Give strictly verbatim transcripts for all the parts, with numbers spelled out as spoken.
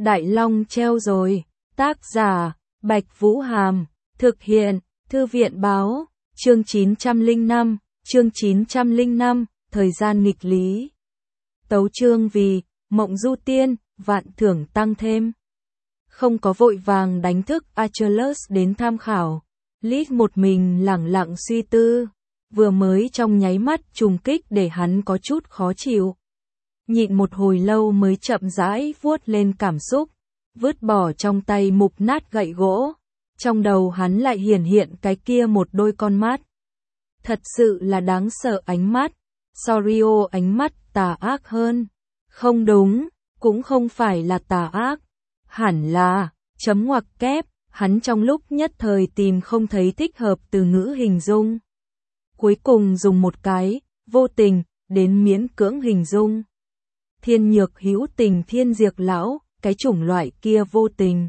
Đại Long treo rồi. Tác giả, Bạch Vũ Hàm. Thực hiện, Thư viện Báo. Chương chín trăm lẻ năm, chương chín trăm lẻ năm, thời gian nghịch lý. Tấu chương vì, Mộng Du Tiên, vạn thưởng tăng thêm. Không có vội vàng đánh thức Achilles đến tham khảo. Lis một mình lẳng lặng suy tư. Vừa mới trong nháy mắt trùng kích để hắn có chút khó chịu. Nhịn một hồi lâu mới chậm rãi vuốt lên cảm xúc. Vứt bỏ trong tay mục nát gậy gỗ. Trong đầu hắn lại hiển hiện cái kia một đôi con mắt. Thật sự là đáng sợ ánh mắt. Sorio ánh mắt tà ác hơn. Không đúng, cũng không phải là tà ác. Hẳn là, chấm ngoặc kép, hắn trong lúc nhất thời tìm không thấy thích hợp từ ngữ hình dung. Cuối cùng dùng một cái, vô tình, đến miễn cưỡng hình dung. Thiên nhược hữu tình thiên diệt lão, cái chủng loại kia vô tình.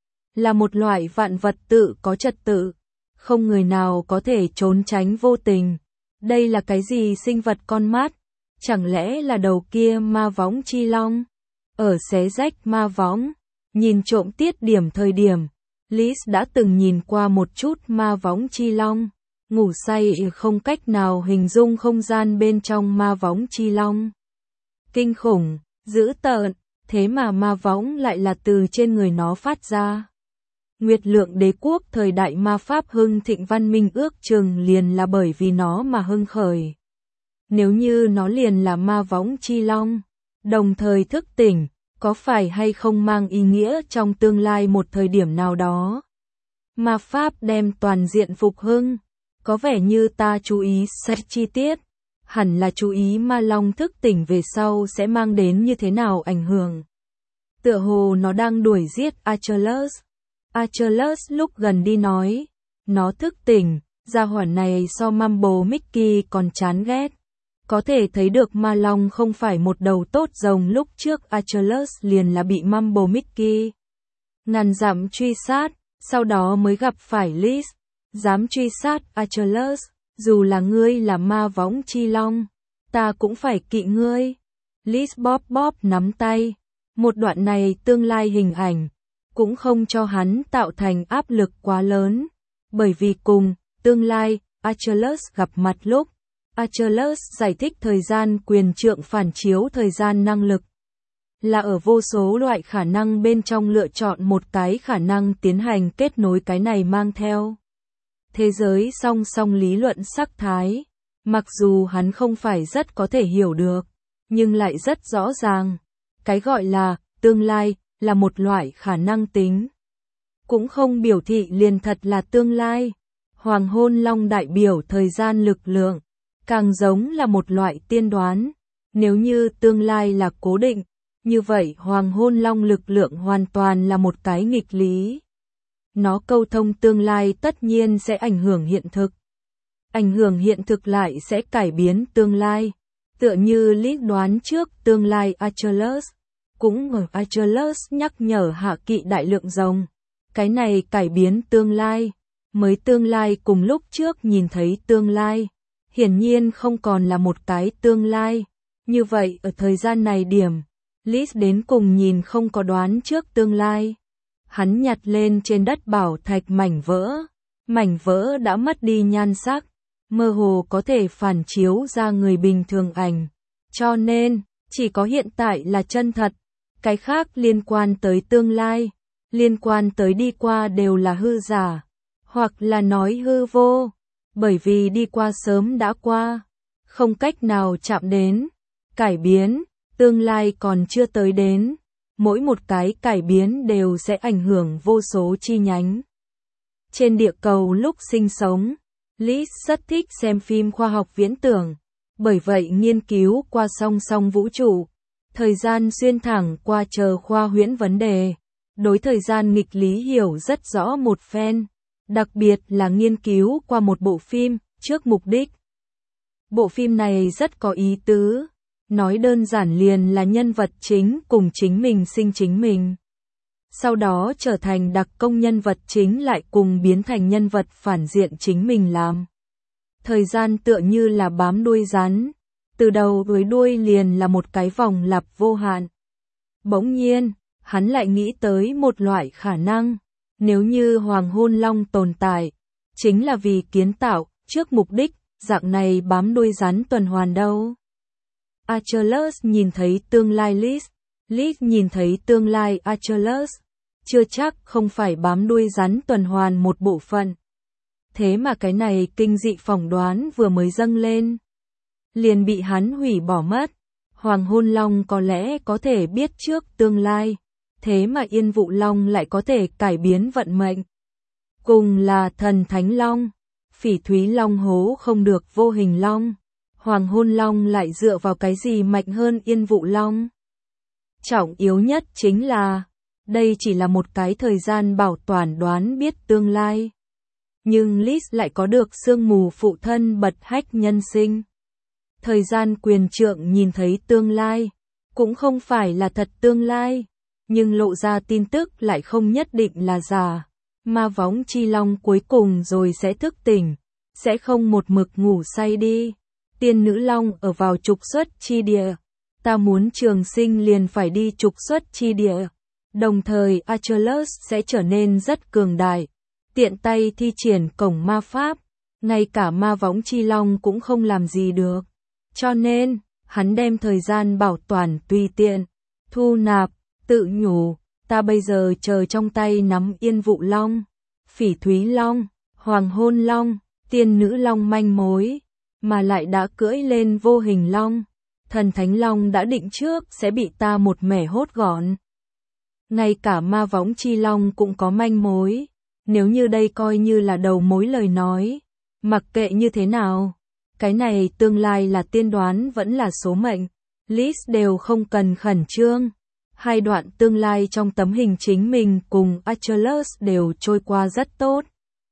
Là một loại vạn vật tự có trật tự. Không người nào có thể trốn tránh vô tình. Đây là cái gì sinh vật con mắt? Chẳng lẽ là đầu kia ma võng chi long? Ở xé rách ma võng, nhìn trộm tiết điểm thời điểm, Lis đã từng nhìn qua một chút ma võng chi long. Ngủ say không cách nào hình dung không gian bên trong ma võng chi long. Kinh khủng, dữ tợn, thế mà ma võng lại là từ trên người nó phát ra. Nguyệt Lượng Đế quốc thời đại ma pháp hưng thịnh văn minh ước chừng liền là bởi vì nó mà hưng khởi. Nếu như nó liền là ma võng chi long, đồng thời thức tỉnh, có phải hay không mang ý nghĩa trong tương lai một thời điểm nào đó? Ma pháp đem toàn diện phục hưng, có vẻ như ta chú ý xét chi tiết, hẳn là chú ý ma long thức tỉnh về sau sẽ mang đến như thế nào ảnh hưởng. Tựa hồ nó đang đuổi giết Achilles. Achilles lúc gần đi nói, nó thức tỉnh, gia hỏa này so Mumble Mickey còn chán ghét. Có thể thấy được ma long không phải một đầu tốt rồng, lúc trước Achilles liền là bị Mumble Mickey ngàn dặm truy sát, sau đó mới gặp phải Lis. Dám truy sát Achilles, dù là ngươi là ma võng chi long, ta cũng phải kỵ ngươi. Lis bóp bóp nắm tay, một đoạn này tương lai hình ảnh, cũng không cho hắn tạo thành áp lực quá lớn, bởi vì cùng, tương lai, Achilles gặp mặt lúc, Achilles giải thích thời gian quyền trượng phản chiếu thời gian năng lực. Là ở vô số loại khả năng bên trong lựa chọn một cái khả năng tiến hành kết nối, cái này mang theo thế giới song song lý luận sắc thái. Mặc dù hắn không phải rất có thể hiểu được, nhưng lại rất rõ ràng. Cái gọi là tương lai là một loại khả năng tính. Cũng không biểu thị liền thật là tương lai. Hoàng hôn long đại biểu thời gian lực lượng, càng giống là một loại tiên đoán. Nếu như tương lai là cố định, như vậy hoàng hôn long lực lượng hoàn toàn là một cái nghịch lý. Nó câu thông tương lai tất nhiên sẽ ảnh hưởng hiện thực. Ảnh hưởng hiện thực lại sẽ cải biến tương lai. Tựa như Lis đoán trước tương lai Achilles. Cũng ở Achilles nhắc nhở hạ kỵ đại lượng rồng. Cái này cải biến tương lai. Mới tương lai cùng lúc trước nhìn thấy tương lai. Hiển nhiên không còn là một cái tương lai. Như vậy ở thời gian này điểm, Lis đến cùng nhìn không có đoán trước tương lai. Hắn nhặt lên trên đất bảo thạch mảnh vỡ. Mảnh vỡ đã mất đi nhan sắc, mơ hồ có thể phản chiếu ra người bình thường ảnh. Cho nên, chỉ có hiện tại là chân thật. Cái khác liên quan tới tương lai, liên quan tới đi qua đều là hư giả, hoặc là nói hư vô. Bởi vì đi qua sớm đã qua, không cách nào chạm đến. Cải biến, tương lai còn chưa tới đến. Mỗi một cái cải biến đều sẽ ảnh hưởng vô số chi nhánh. Trên địa cầu lúc sinh sống, Lis rất thích xem phim khoa học viễn tưởng. Bởi vậy nghiên cứu qua song song vũ trụ, thời gian xuyên thẳng qua chờ khoa huyễn vấn đề. Đối thời gian nghịch lý hiểu rất rõ một phen. Đặc biệt là nghiên cứu qua một bộ phim, trước mục đích. Bộ phim này rất có ý tứ. Nói đơn giản liền là nhân vật chính cùng chính mình sinh chính mình. Sau đó trở thành đặc công nhân vật chính lại cùng biến thành nhân vật phản diện chính mình làm. Thời gian tựa như là bám đuôi rắn. Từ đầu với đuôi liền là một cái vòng lặp vô hạn. Bỗng nhiên, hắn lại nghĩ tới một loại khả năng, nếu như Hoàng Hôn Long tồn tại, chính là vì kiến tạo, trước mục đích, dạng này bám đuôi rắn tuần hoàn đâu. Achilles nhìn thấy tương lai Lys, Lys nhìn thấy tương lai Achilles, chưa chắc không phải bám đuôi rắn tuần hoàn một bộ phận. Thế mà cái này kinh dị phỏng đoán vừa mới dâng lên, liền bị hắn hủy bỏ mất. Hoàng Hôn Long có lẽ có thể biết trước tương lai, thế mà Yên Vụ Long lại có thể cải biến vận mệnh. Cùng là thần Thánh Long, Phỉ Thúy Long hố không được Vô Hình Long, Hoàng Hôn Long lại dựa vào cái gì mạnh hơn Yên Vụ Long? Trọng yếu nhất chính là, đây chỉ là một cái thời gian bảo toàn đoán biết tương lai. Nhưng Lys lại có được sương mù phụ thân bật hách nhân sinh. Thời gian quyền trượng nhìn thấy tương lai, cũng không phải là thật tương lai, nhưng lộ ra tin tức lại không nhất định là giả. Ma Võng Chi Long cuối cùng rồi sẽ thức tỉnh, sẽ không một mực ngủ say đi. Tiên Nữ Long ở vào trục xuất chi địa, ta muốn trường sinh liền phải đi trục xuất chi địa. Đồng thời Achilles sẽ trở nên rất cường đại, tiện tay thi triển cổng ma pháp, ngay cả Ma Võng Chi Long cũng không làm gì được. Cho nên, hắn đem thời gian bảo toàn tùy tiện, thu nạp, tự nhủ, ta bây giờ chờ trong tay nắm Yên Vụ Long, Phỉ Thúy Long, Hoàng Hôn Long, Tiên Nữ Long manh mối, mà lại đã cưỡi lên Vô Hình Long, thần Thánh Long đã định trước sẽ bị ta một mẻ hốt gọn. Ngay cả Ma Võng Chi Long cũng có manh mối, nếu như đây coi như là đầu mối lời nói, mặc kệ như thế nào, cái này tương lai là tiên đoán vẫn là số mệnh, Lys đều không cần khẩn trương. Hai đoạn tương lai trong tấm hình chính mình cùng Achilles đều trôi qua rất tốt.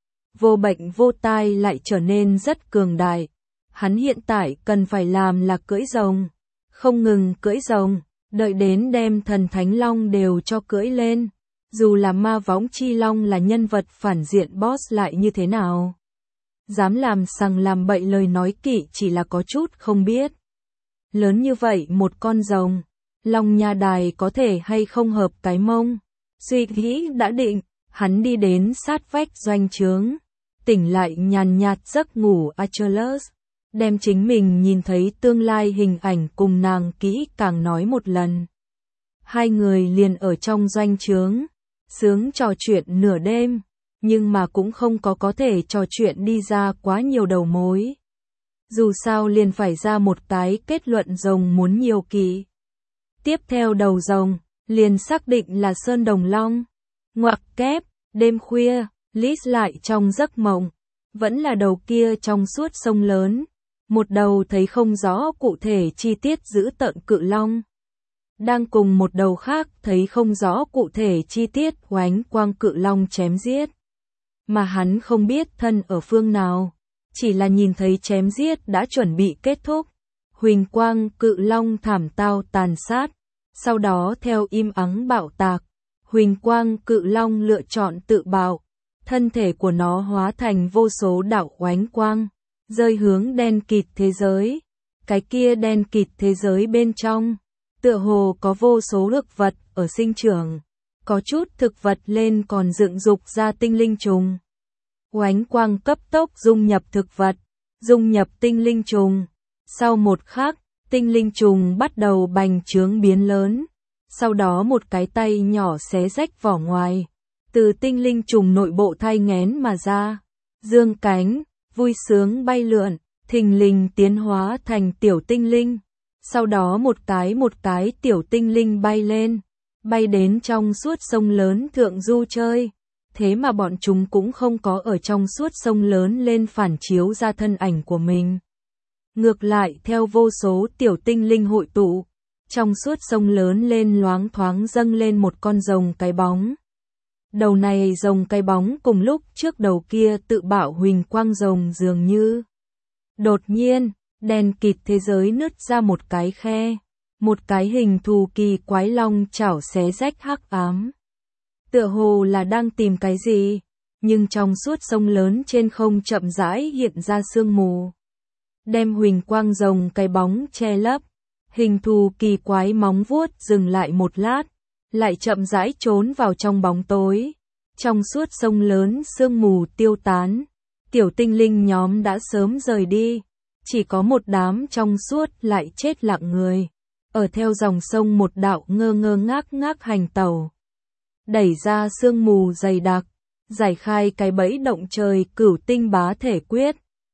Vô bệnh vô tai lại trở nên rất cường đại. Hắn hiện tại cần phải làm là cưỡi rồng, không ngừng cưỡi rồng, đợi đến đem thần Thánh Long đều cho cưỡi lên. Dù là Ma Võng Chi Long là nhân vật phản diện boss lại như thế nào. Dám làm sằng làm bậy lời nói kỵ chỉ là có chút không biết. Lớn như vậy một con rồng, Long Nha Đài có thể hay không hợp cái mông. Suy nghĩ đã định, hắn đi đến sát vách doanh trướng, tỉnh lại nhàn nhạt giấc ngủ Achilles, đem chính mình nhìn thấy tương lai hình ảnh cùng nàng kỹ càng nói một lần. Hai người liền ở trong doanh trướng, sướng trò chuyện nửa đêm, nhưng mà cũng không có có thể trò chuyện đi ra quá nhiều đầu mối. Dù sao liền phải ra một cái kết luận rồng muốn nhiều kỳ. Tiếp theo đầu rồng, liền xác định là Sơn Đồng Long. Ngoặc kép, đêm khuya, Lys lại trong giấc mộng, vẫn là đầu kia trong suốt sông lớn, một đầu thấy không rõ cụ thể chi tiết giữ tợn cự long. Đang cùng một đầu khác thấy không rõ cụ thể chi tiết oánh quang cự long chém giết. Mà hắn không biết thân ở phương nào, chỉ là nhìn thấy chém giết đã chuẩn bị kết thúc. Huỳnh quang cự long thảm tao tàn sát, sau đó theo im ắng bạo tạc, huỳnh quang cự long lựa chọn tự bạo, thân thể của nó hóa thành vô số đạo oánh quang, rơi hướng đen kịt thế giới. Cái kia đen kịt thế giới bên trong, tựa hồ có vô số thực vật ở sinh trưởng, có chút thực vật lên còn dựng dục ra tinh linh trùng. Oánh quang cấp tốc dung nhập thực vật, dung nhập tinh linh trùng. Sau một khắc, tinh linh trùng bắt đầu bành trướng biến lớn, sau đó một cái tay nhỏ xé rách vỏ ngoài, từ tinh linh trùng nội bộ thai nghén mà ra, dương cánh, vui sướng bay lượn, thình lình tiến hóa thành tiểu tinh linh. Sau đó một cái một cái tiểu tinh linh bay lên, bay đến trong suốt sông lớn thượng du chơi. Thế mà bọn chúng cũng không có ở trong suốt sông lớn lên phản chiếu ra thân ảnh của mình. Ngược lại theo vô số tiểu tinh linh hội tụ, trong suốt sông lớn lên loáng thoáng dâng lên một con rồng cái bóng. Đầu này rồng cái bóng cùng lúc trước đầu kia tự bạo huỳnh quang rồng dường như. Đột nhiên, đen kịt thế giới nứt ra một cái khe, một cái hình thù kỳ quái long chảo xé rách hắc ám. Tựa hồ là đang tìm cái gì, nhưng trong suốt sông lớn trên không chậm rãi hiện ra sương mù, đem huỳnh quang rồng cái bóng che lấp. Hình thù kỳ quái móng vuốt dừng lại một lát, lại chậm rãi trốn vào trong bóng tối. Trong suốt sông lớn sương mù tiêu tán, tiểu tinh linh nhóm đã sớm rời đi, chỉ có một đám trong suốt lại chết lặng người. Ở theo dòng sông một đạo ngơ ngơ ngác ngác hành tẩu, đẩy ra sương mù dày đặc, giải khai cái bẫy động trời cửu tinh bá thể quyết.